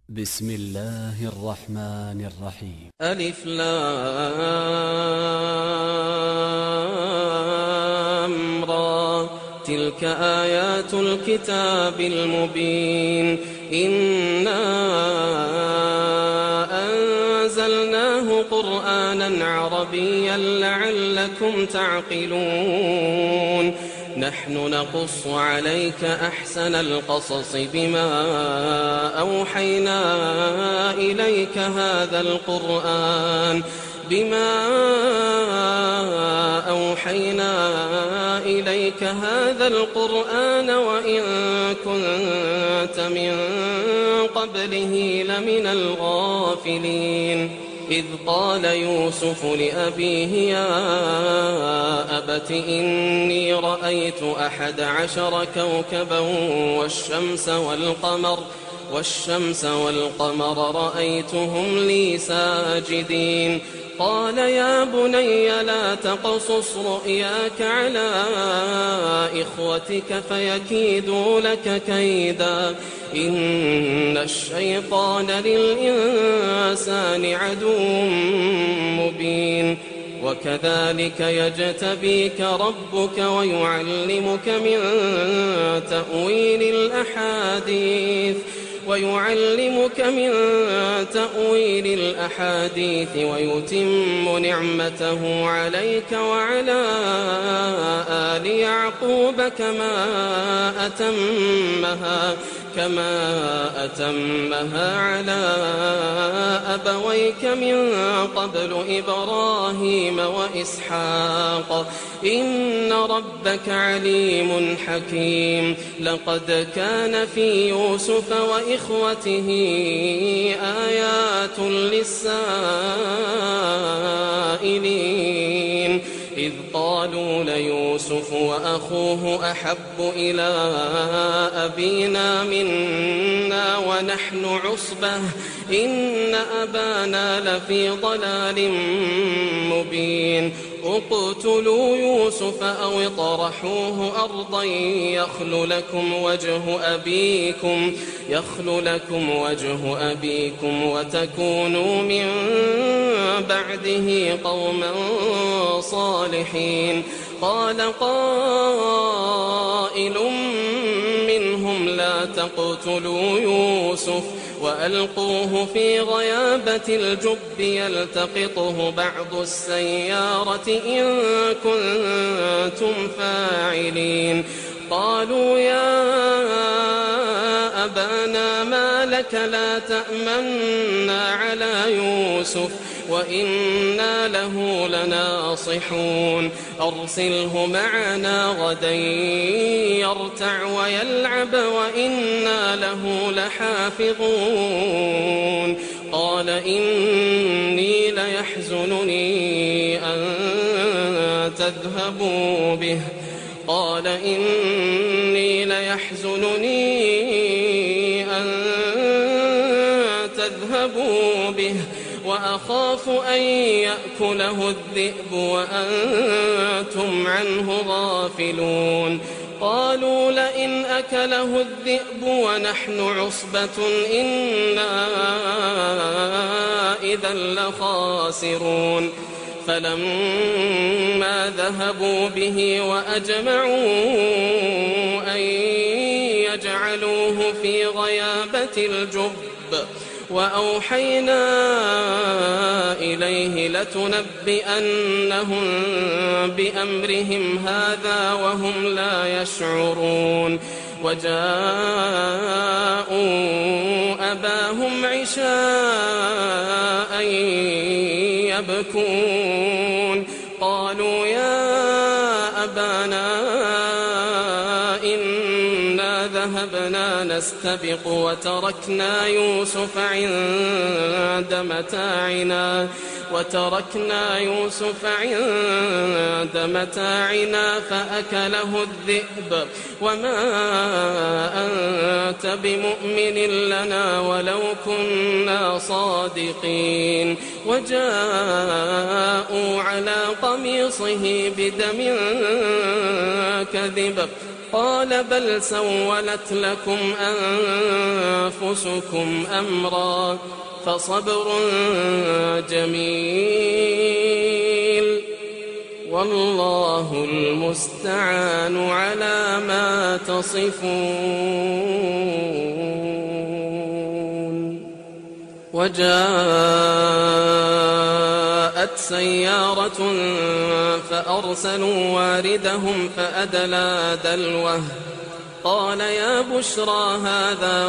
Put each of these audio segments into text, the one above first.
بسم الله الرحمن الرحيم. ألف لام را، تلك آيات الكتاب المبين. إنا أنزلناه قرآنا عربيا لعلكم تعقلون. نحن نقص عليك أحسن القصص بما أوحينا إليك هذا القرآن وإن كنت من قبله لمن الغافلين. إذ قال يوسف لأبيه يا أبت إني رأيت 11 كوكبا والشمس والقمر رأيتهم لي ساجدين. قال يا بني لا تقصص رؤياك على إخوتك فيكيدوا لك كيدا، إن الشيطان للإنسان عدو مبين. وكذلك يجتبيك ربك ويعلمك من تأويل الأحاديث ويتم نعمته عليك وعلى آل يعقوب كما أتمها على أبويك من قبل إبراهيم وإسحاق، إن ربك عليم حكيم. لقد كان في يوسف وإخوته آيات للسائلين، إذ قالوا ليوسف وأخوه أحب إلى أبينا منا ونحن عصبة إن أبانا لفي ضلال مبين. اقتلوا يوسف أو اطرحوه أرضا يخل لكم وجه أبيكم وتكونوا من بعده قوما صالحين. قال قائل منهم لا تقتلوا يوسف وألقوه في غيابة الجب يلتقطه بعض السيارة إن كنتم فاعلين. قالوا يا أبانا ما لك لا تأمنا على يوسف وإنا له لناصحون. أرسله معنا غدا يرتع ويلعب وإنا له لحافظون. قال إني ليحزنني أن تذهبوا به وأخاف أن يأكله الذئب وأنتم عنه غافلون. قالوا لئن أكله الذئب ونحن عصبة إنا إذا لخاسرون. فلما ذهبوا به وأجمعوا أن يجعلوه في غيابة الجب وأوحينا إليه لتنبئنهم بأمرهم هذا وهم لا يشعرون. وجاءوا أباهم عشاء يبكون. قالوا يا أبانا إنا ذهبنا نستبق وتركنا يوسف عند متاعنا فأكله الذئب وما أنت بمؤمن لنا ولو كنا صادقين. وجاءوا على قميصه بدم كذب قال بل سولت لكم أنفسكم أمرا فصبر جميل والله المستعان على ما تصفون. وجاءت سيارة فأرسلوا واردهم فأدلى دلوه قال يا بشرى هذا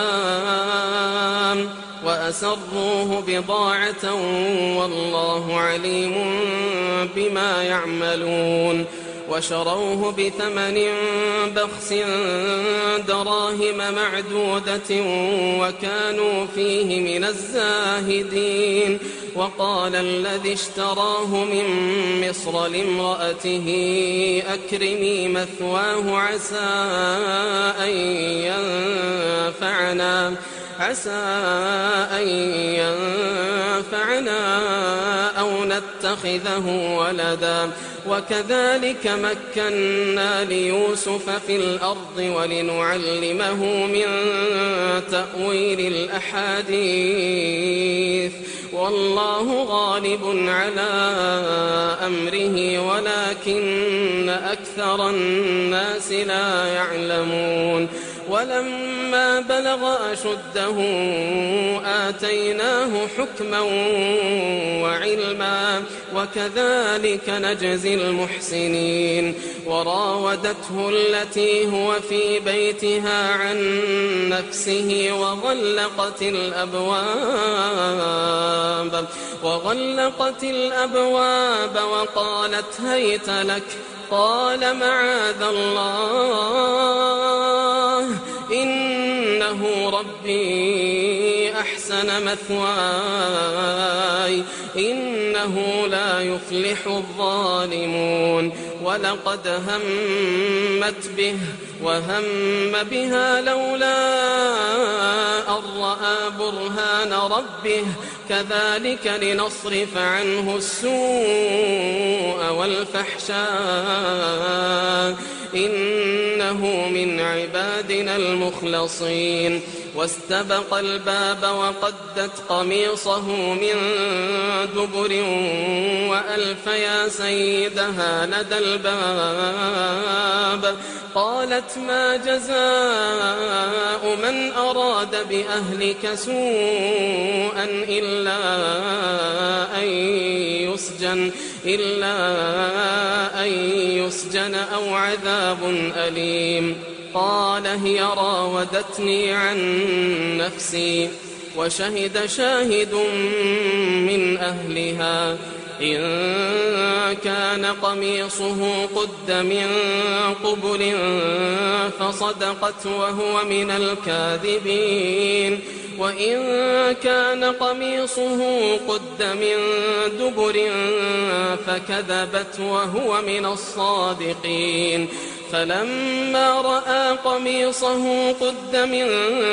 غلام وأسروه بضاعة والله عليم بما يعملون وشروه بثمن بخس دراهم معدودة وكانوا فيه من الزاهدين. وقال الذي اشتراه من مصر لامرأته أكرمي مثواه عسى أن ينفعنا أو نتخذه ولدا وكذلك مكنا ليوسف في الأرض ولنعلمه من تأويل الأحاديث والله غالب على أمره ولكن أكثر الناس لا يعلمون. ولما بلغ أشده آتيناه حكما وعلما وكذلك نجزي المحسنين. وراودته التي هو في بيتها عن نفسه وغلقت الأبواب وقالت هيت لك قال معاذ الله إنه ربي أحسن مثواي إنه لا يفلح الظالمون. ولقد همت به وهم بها لولا أن رأى برهان ربه كذلك لنصرف عنه السوء والفحشاء إنه من عبادنا المخلصين. واستبق الباب وقدت قميصه من دبر وألف يا سيدها لدى الباب قالت ما جزاء من أراد بأهلك سوءا إلا أن يسجن أو عذاب أليم. قال هي راودتني عن نفسي وشهد شاهد من أهلها إن كان قميصه قد من قبل فصدقت وهو من الكاذبين وإن كان قميصه قد من دبر فكذبت وهو من الصادقين. فلما رأى قميصه قد من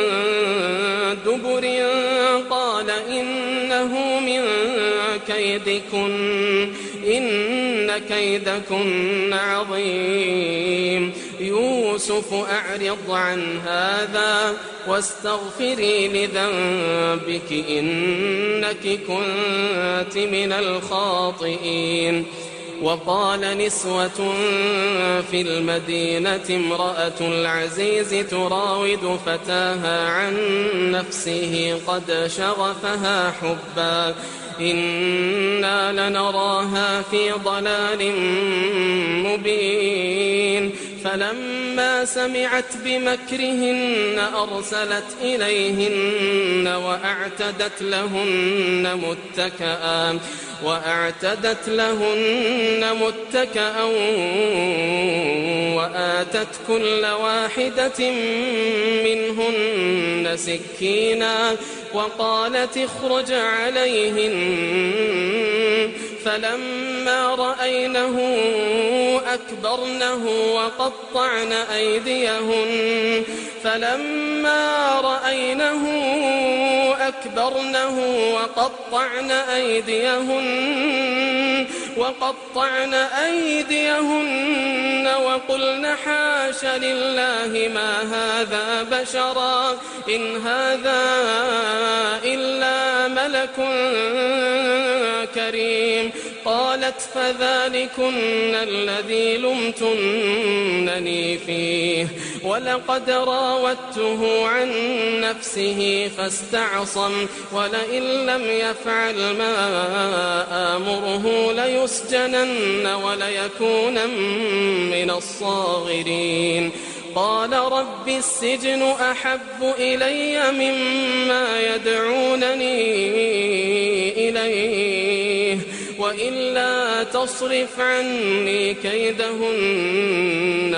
دبر قال إنه من كيدكن إن كيدكن عظيم. يوسف أعرض عن هذا واستغفري لذنبك إنك كنت من الخاطئين. وقال نسوة في المدينة امرأة العزيز تراود فتاها عن نفسه قد شغفها حبا إنا لنراها في ضلال مبين. فلما سمعت بمكرهن أرسلت إليهن وأعتدت لهن متكئا وآتت كل واحدة منهن سكينا وقالت اخرج عليهن فلما رأينه أكبرنه وقطعن أيديهن وقلن حاش لله ما هذا بشرا إن هذا إلا ملك كريم. قالت فذلكن الذي لمتنني فيه ولقد راودته عن نفسه فاستعصم ولئن لم يفعل ما آمره ليسجنن وليكون من الصاغرين. قال رب السجن أحب إلي مما يدعونني إليه وإلا تصرف عني كيدهن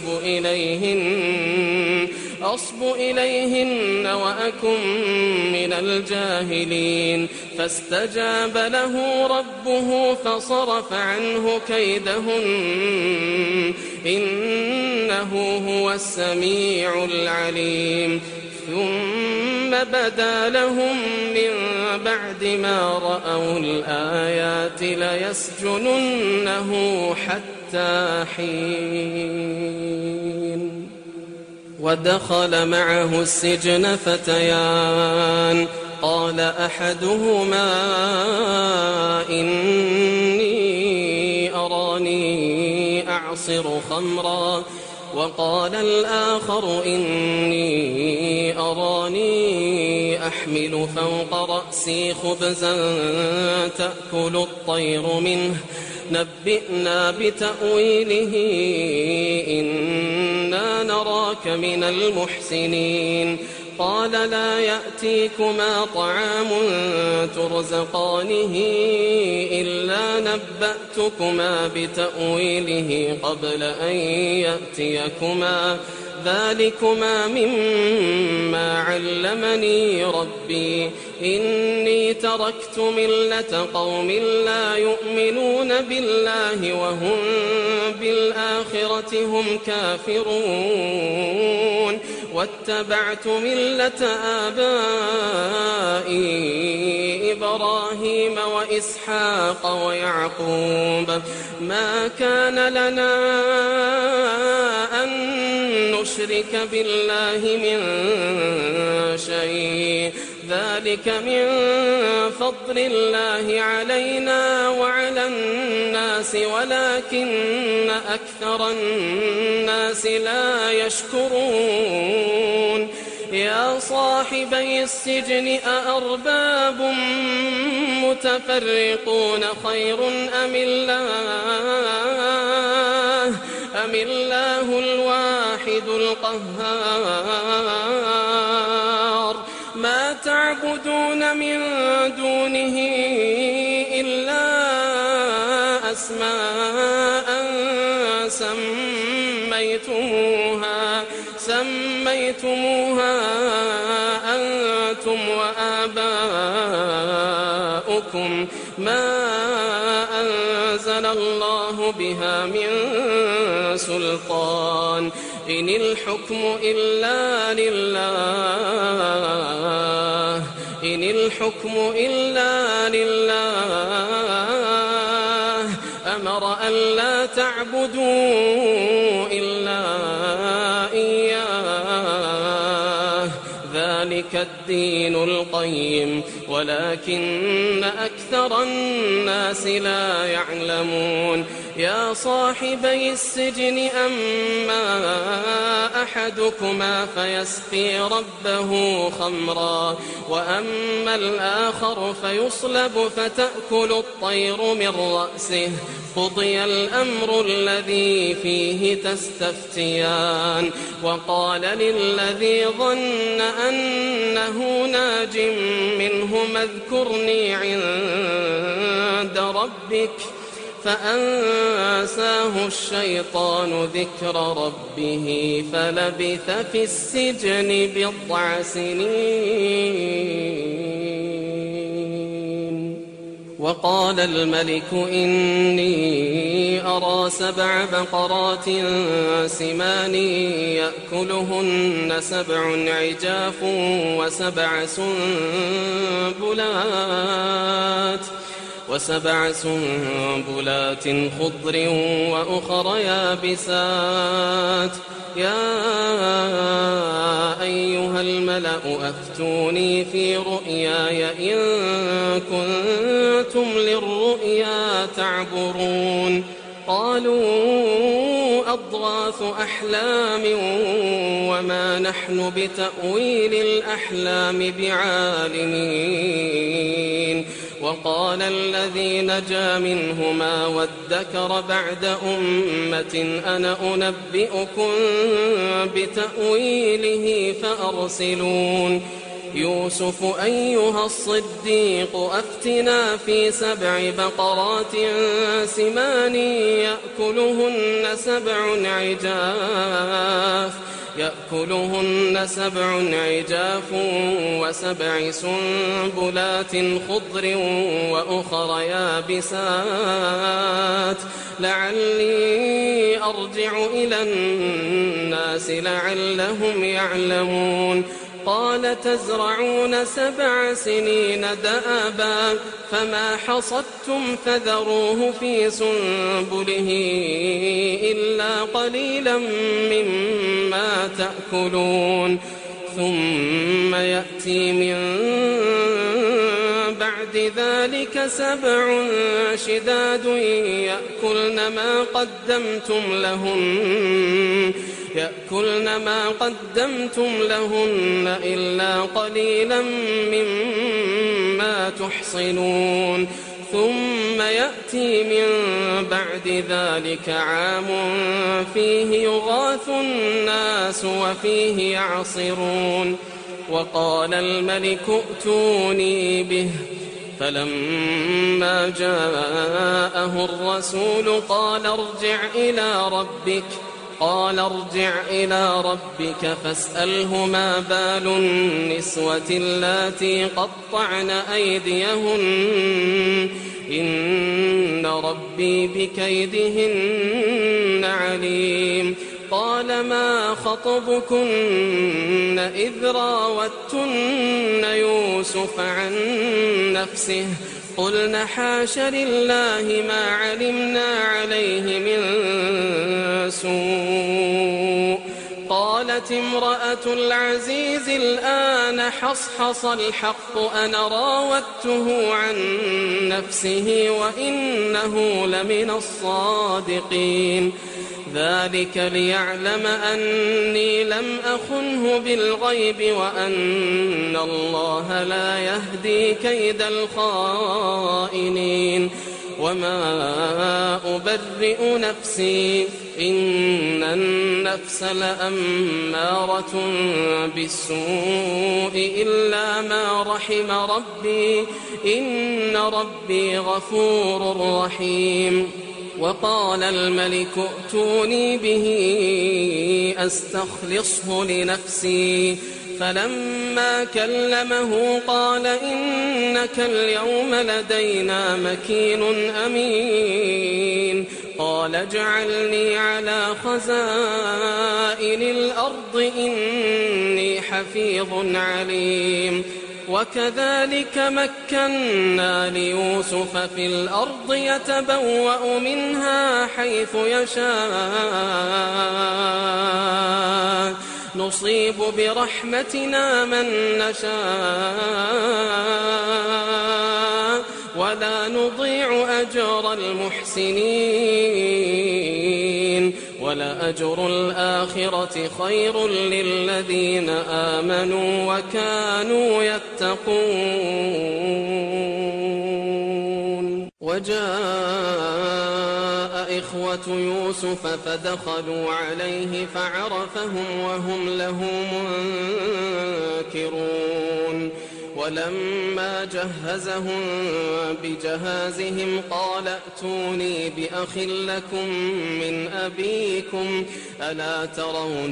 أصب إليهن وأكن من الجاهلين. فاستجاب له ربه فصرف عنه كيدهن إنه هو السميع العليم. ثم بدا لهم من بعد ما رأوا الآيات ليسجننه حتى حين. ودخل معه السجن فتيان قال أحدهما إني أراني أعصر خمرا وقال الآخر إني أراني أحمل فوق رأسي خبزا تأكل الطير منه نبئنا بتأويله إنا نراك من المحسنين. قال لا يأتيكما طعام ترزقانه إلا نبأتكما بتأويله قبل أن يأتيكما ذلكما مما علمني ربي إني تركت ملة قوم لا يؤمنون بالله وهم بالآخرة هم كافرون واتبعت ملة آبائي إبراهيم وإسحاق ويعقوب ما كان لنا أن نشرك بالله من شيء ذلك من فضل الله علينا وعلى الناس ولكن أكثر الناس لا يشكرون. يا صاحبي السجن أأرباب متفرقون خير أم الله الواحد القهار. ما تعبدون من دونه إلا أسماء سميتموها أنتم وآباؤكم ما أنزل الله بها من سلطان إن الحكم إلا لله أمر أن لا تعبدوا إلا إياه ذلك الدين القيم ولكن أكثر الناس لا يعلمون. يا صاحبي السجن أما أحدكما فيسقي ربه خمرا وأما الآخر فيصلب فتأكل الطير من رأسه قضي الأمر الذي فيه تستفتيان. وقال للذي ظن أنه ناج منهما اذكرني عند ربك فأنساه الشيطان ذكر ربه فلبث في السجن 9 سنين. وقال الملك إني أرى 7 بقرات سمان يأكلهن 7 عجاف وسبع سنبلات خضر وأخر يابسات يا أيها الملأ أفتوني في رؤياي إن كنتم للرؤيا تعبرون قالوا أضغاث أحلام وما نحن بتأويل الأحلام بعالمين وقال الذي نجا منهما وادكر بعد أمة أنا أنبئكم بتأويله فأرسلون يوسف أيها الصديق أفتنا في 7 بقرات سمان يأكلهن 7 عجاف و7 سنبلات خضر وأخر يابسات لعلي أرجع إلى الناس لعلهم يعلمون قال تزرعون 7 سنين دأبا فما حصدتم فذروه في سنبله إلا قليلا مما تأكلون ثم يأتي من بعد ذلك 7 شداد يأكلن ما قدمتم لهن إلا قليلا مما تحصنون ثم يأتي من بعد ذلك عام فيه يغاث الناس وفيه يعصرون وقال الملك ائتوني به فلما جاءه الرسول قال ارجع إلى ربك فاسأله ما بال النسوة اللاتي قطعن أيديهن إن ربي بكيدهن عليم قال ما خطبكن إذ راوتن يوسف عن نفسه قلنا حاش لله ما علمنا عليه من سوء قالت امرأة العزيز الآن حصحص الحق أنا راودته عن نفسه وإنه لمن الصادقين ذلك ليعلم أني لم أخنه بالغيب وأن الله لا يهدي كيد الخائنين وما أبرئ نفسي إن النفس لأمارة بالسوء إلا ما رحم ربي إن ربي غفور رحيم وقال الملك ائتوني به أستخلصه لنفسي فلما كلمه قال إنك اليوم لدينا مكين أمين قال اجعلني على خزائن الأرض إني حفيظ عليم وكذلك مكنا ليوسف في الأرض يتبوأ منها حيث يشاء نصيب برحمتنا من نشاء ولا نضيع أجر المحسنين ولأجر الآخرة خير للذين آمنوا وكانوا يتقون وجاء إخوة يوسف فدخلوا عليه فعرفهم وهم له منكرون ولما جهزهم بجهازهم قال ائتوني بأخ لكم من أبيكم ألا ترون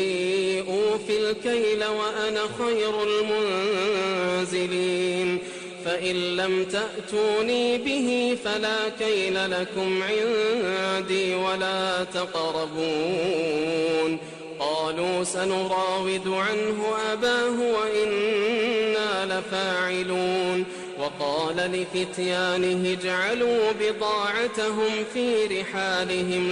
أني أوفي الكيل وأنا خير المنزلين فإن لم تأتوني به فلا كيل لكم عندي ولا تقربون. قالوا سنراود عنه أباه وإنا لفاعلون. وقال لفتيانه اجعلوا بضاعتهم في رحالهم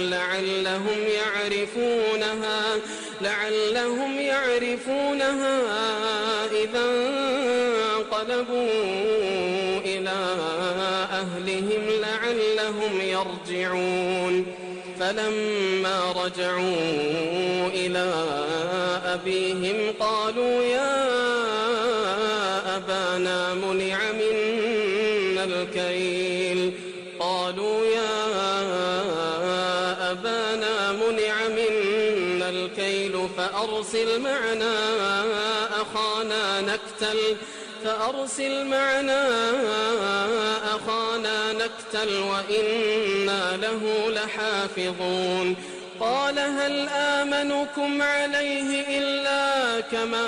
لعلهم يعرفونها إذا انقلبوا إلى أهلهم لعلهم يرجعون. فلما رجعوا إلى أبيهم قالوا يا أبانا منع منا الكيل فأرسل معنا أخانا نكتل وإنا له لحافظون. قال هل آمنكم عليه إلا كما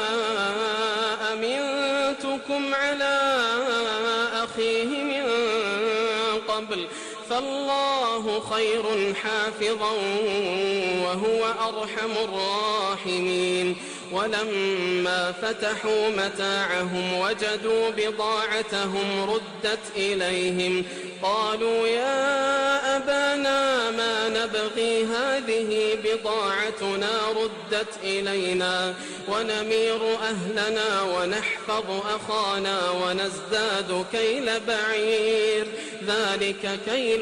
أمنتكم على أخيه من قبل فالله خير حافظا وهو أرحم الراحمين. ولما فتحوا متاعهم وجدوا بضاعتهم ردت إليهم قالوا يا أبانا ما نبغي هذه بضاعتنا ردت إلينا ونمير أهلنا ونحفظ أخانا ونزداد كيل بعير ذلك كيل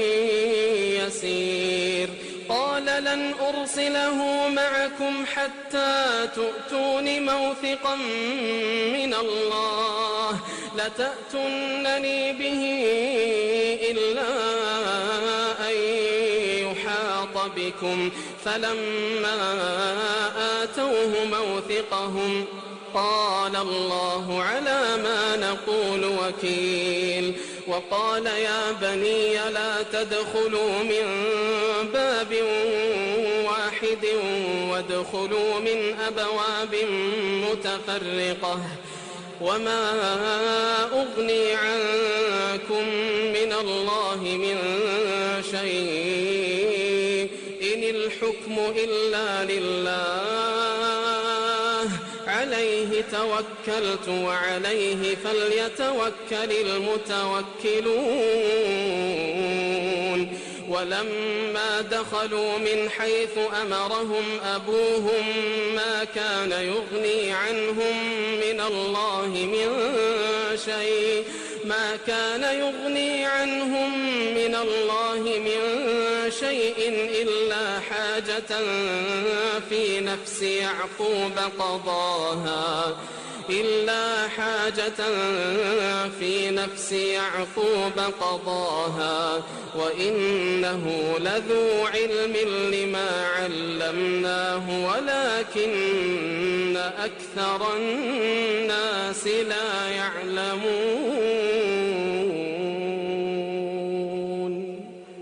يسير. قال لن أرسله معكم حتى تؤتون موثقا من الله لتأتونني به إلا أن يحاط بكم. فلما آتوه موثقهم قال الله على ما نقول وكيل. وقال يا بني لا تدخلوا من باب واحد وادخلوا من أبواب متفرقة وما أغني عنكم من الله من شيء إن الحكم إلا لله عليه توكلت وعليه فليتوكل المتوكلون. ولما دخلوا من حيث أمرهم أبوهم ما كان يغني عنهم من الله من شيء إلا حاجة في نفس يعقوب قضاها وإنه لذو علم لما علمناه ولكن أكثر الناس لا يعلمون.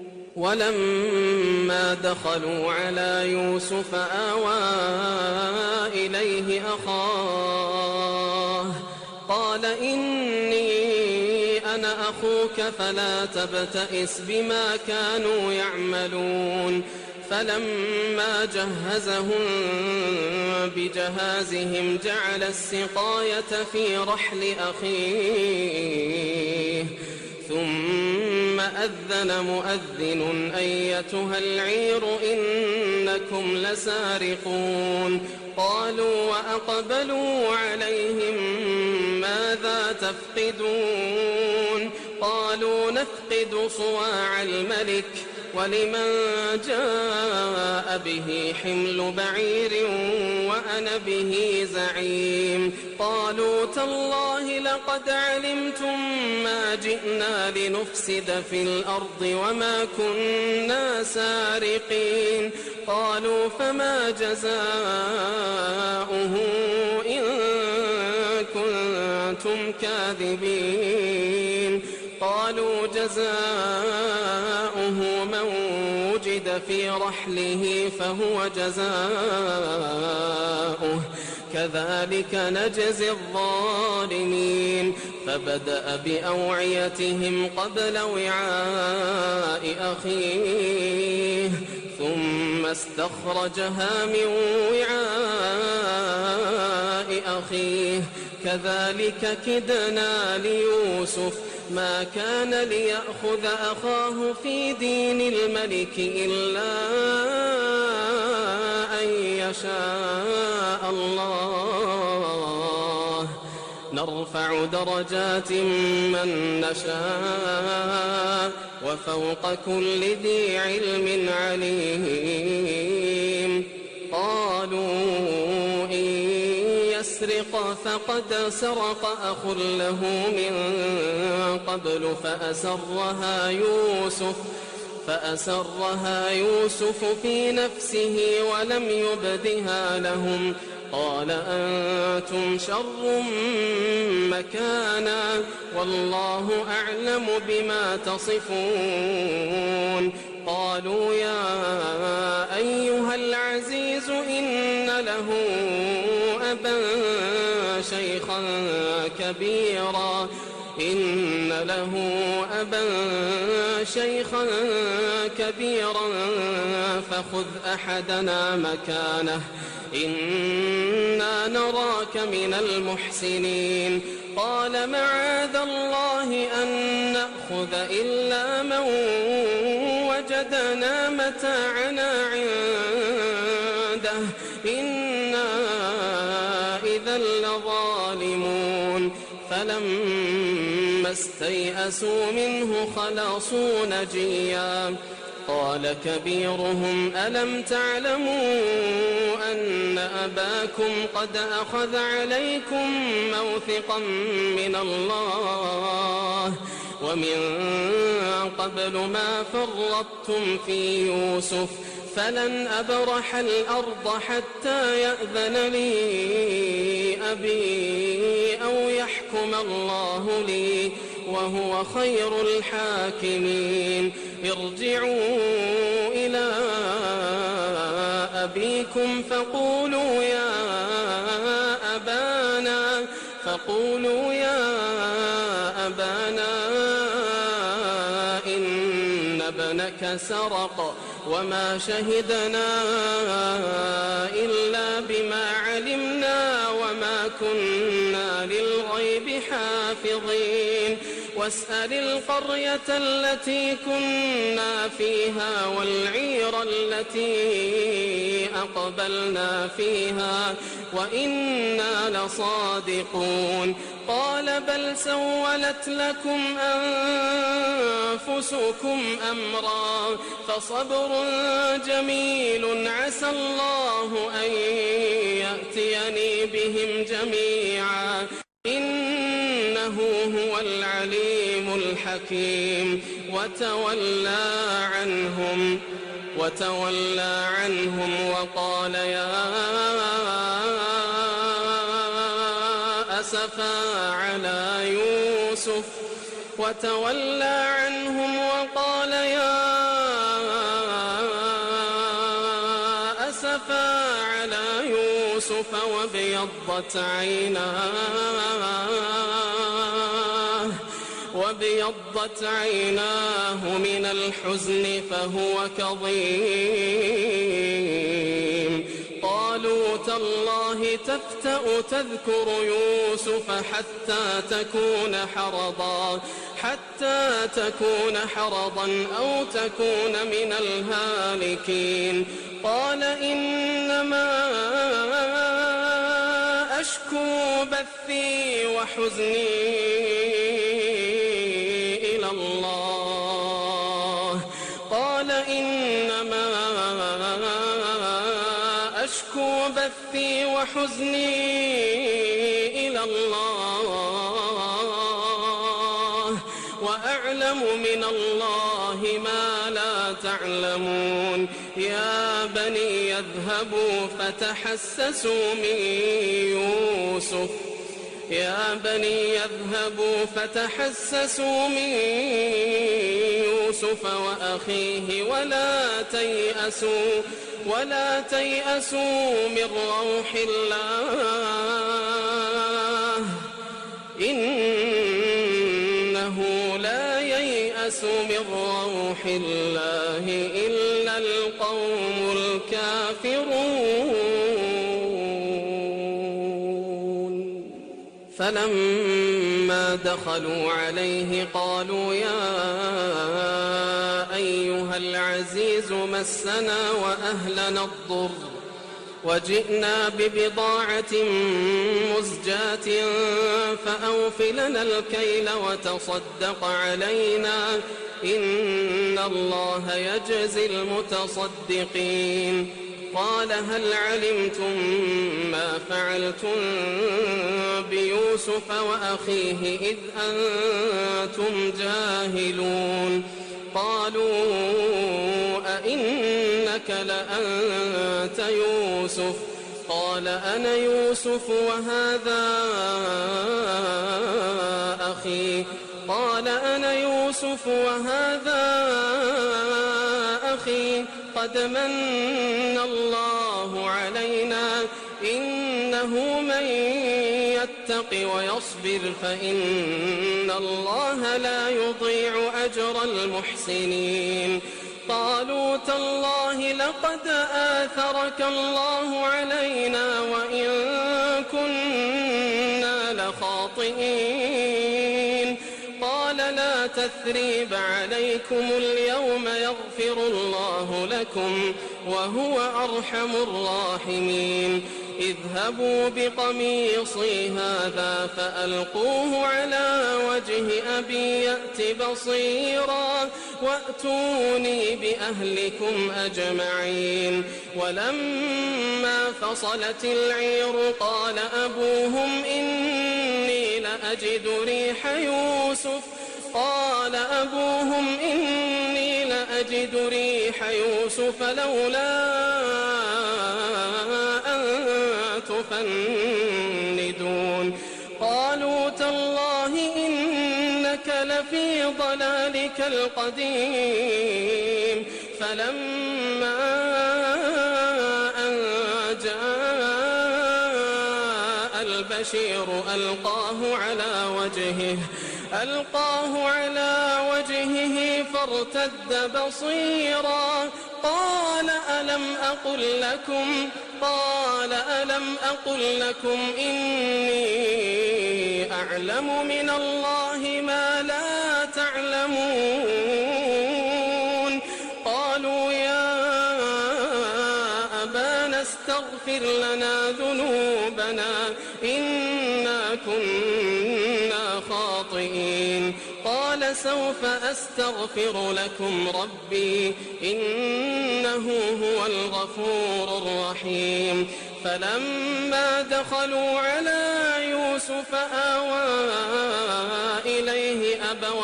ولما دخلوا على يوسف آوى إليه أخاه قال إني أنا أخوك فلا تبتئس بما كانوا يعملون. فلما جهزهم بجهازهم جعل السقاية في رحل أخيه ثم أذن مؤذن أيتها العير إنكم لسارقون. قالوا وأقبلوا عليهم ماذا تفقدون؟ قالوا نفقد صواع الملك ولمن جاء به حمل بعير وأنا به زعيم. قالوا تالله لقد علمتم ما جئنا لنفسد في الأرض وما كنا سارقين. قالوا فما جزاؤه إن كنتم كاذبين؟ قالوا جزاؤه من وجد في رحله فهو جزاؤه كذلك نجزي الظالمين فبدأ بأوعيتهم قبل وعاء أخيه ثم استخرجها من وعاء أخيه كذلك كدنا ليوسف ما كان ليأخذ أخاه في دين الملك إلا أن يشاء الله نرفع درجات من نشاء وفوق كل ذي علم عليم قالوا إن يسرق فقد سرق أخ له من قبل فأسرها يوسف في نفسه ولم يبدها لهم قال أنتم شر مكانا والله أعلم بما تصفون قالوا يا أيها العزيز إن له أبا شيخا كبيرا فخذ أحدنا مكانه إنا نراك من المحسنين قال معاذ الله أن نأخذ إلا من وجدنا متاعنا عنده إنا إذا لظالمون فلما استيئسوا منه خلصوا نجيا قال كبيرهم ألم تعلموا أن أباكم قد أخذ عليكم موثقا من الله ومن قبل ما فرطتم في يوسف فلن أبرح الأرض حتى يأذن لي أبي أو يحكم الله لي وهو خير الحاكمين ارجعوا إلى أبيكم فقولوا يا أبانا إن ابنك سرق وما شهدنا إلا بما علمنا وما كنا للغيب حافظين واسأل القرية التي كنا فيها والعير التي أقبلنا فيها وإنا لصادقون قال بل سولت لكم أنفسكم أمرا فصبر جميل عسى الله أن يأتيني بهم جميعا إنه هو العليم الحكيم وتولى عنهم وقال يا أسفا على يوسف وابيضت عيناه من الحزن فهو كظيم قالوا تالله تفتأ تذكر يوسف حتى تكون حرضا أو تكون من الهالكين قال إنما أشكو بثي وحزني إلى الله وأعلم من الله ما لا تعلمون يا بني اذهبوا فتحسسوا من يوسف وأخيه ولا تيأسوا من روح الله إنه لا ييأس من روح الله إلا القوم الكافرون فلما دخلوا عليه قالوا يا أيها العزيز مسنا وأهلنا الضر وجئنا ببضاعة مزجاة فأوف لنا الكيل وتصدق علينا إن الله يجزي المتصدقين قال هل علمتم ما فعلتم بيوسف وأخيه إذ أنتم جاهلون قالوا أئنك لأنت يوسف قال أنا يوسف وهذا أخي قال أنا يوسف وهذا أخي قد من الله علينا إنه من يتق ويصبر فإن الله لا يضيع أجر المحسنين قالوا تالله لقد آثرك الله علينا وإن كنا لخاطئين قال لا تثريب عليكم اليوم يغفر الله لكم وهو أرحم الراحمين اذهبوا بقميصي هذا فألقوه على وجه أبي يأت بصيرا وأتوني بأهلكم أجمعين ولما فصلت العير قال أبوهم إني لأجد ريح يوسف لولا أن تفندون قالوا تالله إنك لفي ضلالك القديم فلما أن جاء البشير ألقاه على وجهه فارتد بصيرا قال ألم أقل لكم إني أعلم من الله ما لا تعلمون قالوا يا أبانا استغفر لنا ذنوبنا إنا كنا خاطئين قال سوف أستغفر لكم ربي إنه هو الغفور الرحيم فلما دخلوا على يوسف آوى إليه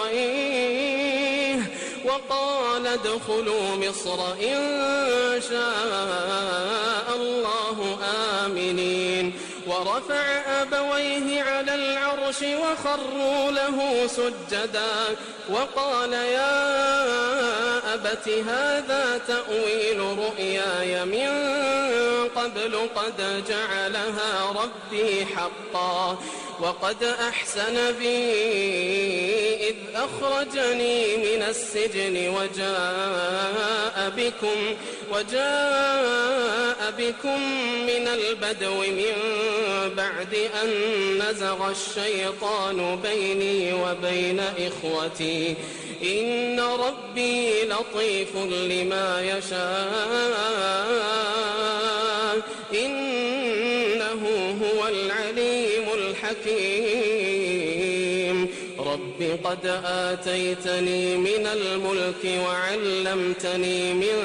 أبويه وقال ادخلوا مصر إن شاء الله آمنين ورفع أبويه على العرش وخروا له سجدا وقال يا أبت هذا تأويل رؤياي من قبل قد جعلها ربي حقا وقد أحسن بي إذ أخرجني من السجن وجاء بكم من البدو من بعد أن نزغ الشيطان بيني وبين إخوتي إن ربي لطيف لما يشاء إنه هو العليم الحكيم رب قد آتيتني من الملك وعلمتني من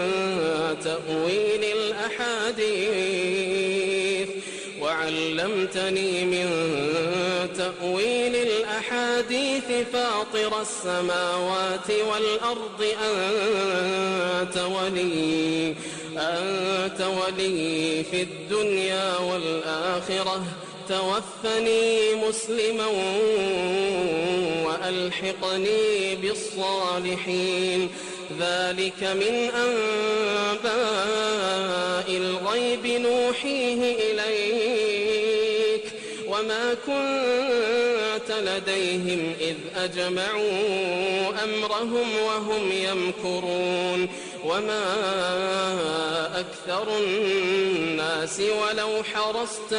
تأويل الأحاديث فاطر السماوات والأرض أنت ولي في الدنيا والآخرة توفني مسلما وألحقني بالصالحين ذلك من أنباء الغيب نوحيه إليك وما كنت لديهم إذ أجمعوا أمرهم وهم يمكرون وما أكثر الناس ولو حرصت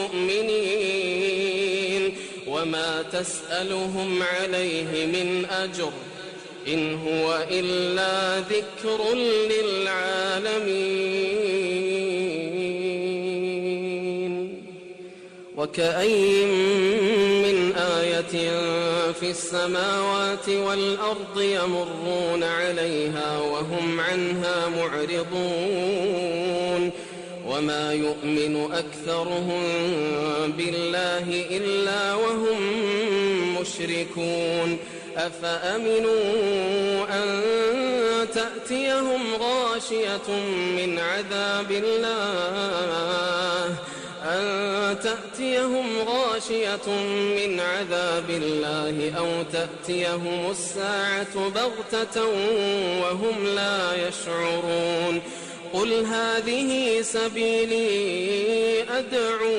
بمؤمنين وما تسألهم عليه من أجر إن هو إلا ذكر للعالمين وكأين من آية في السماوات والأرض يمرون عليها وهم عنها معرضون وما يؤمن أكثرهم بالله إلا وهم مشركون أفأمنوا أن تأتيهم غاشية من عذاب الله أو تأتيهم الساعة بغتة وهم لا يشعرون قل هذه سبيلي أدعو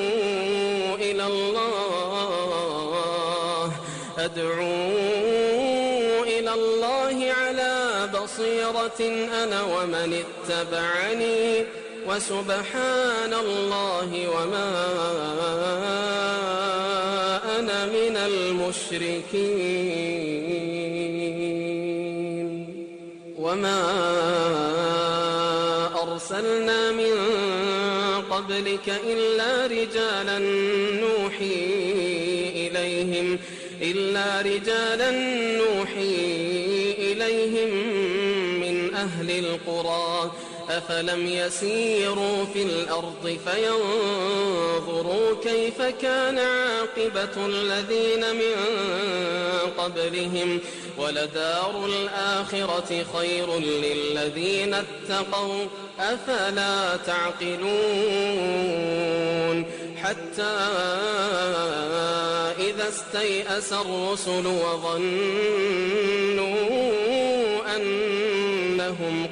إلى الله على بصيرة أنا ومن اتبعني وسبحان الله وما أنا من المشركين وما أرسلنا من قبلك إلا رجالا نوحي إليهم من أهل القرى أفلم يسيروا في الأرض فينظروا كيف كان عاقبة الذين من قبلهم ولدار الآخرة خير للذين اتقوا أفلا تعقلون حتى إذا استيأس الرسل وظنوا أنهم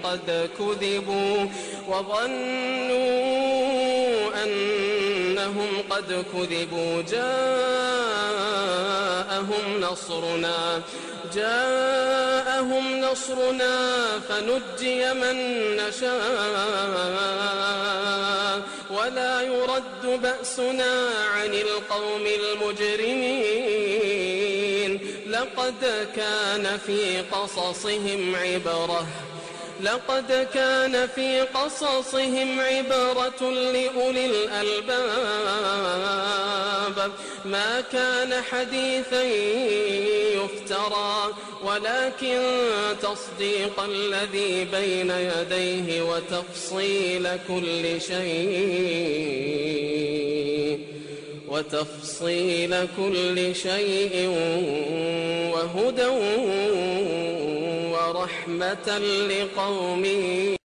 قد كذبوا جاءهم نصرنا فنجي من نشاء ولا يرد بأسنا عن القوم المجرمين لقد كان في قصصهم عبرة لأولي الألباب ما كان حديثا يفترى ولكن تصديق الذي بين يديه وتفصيل كل شيء وهدى ورحمة لقوم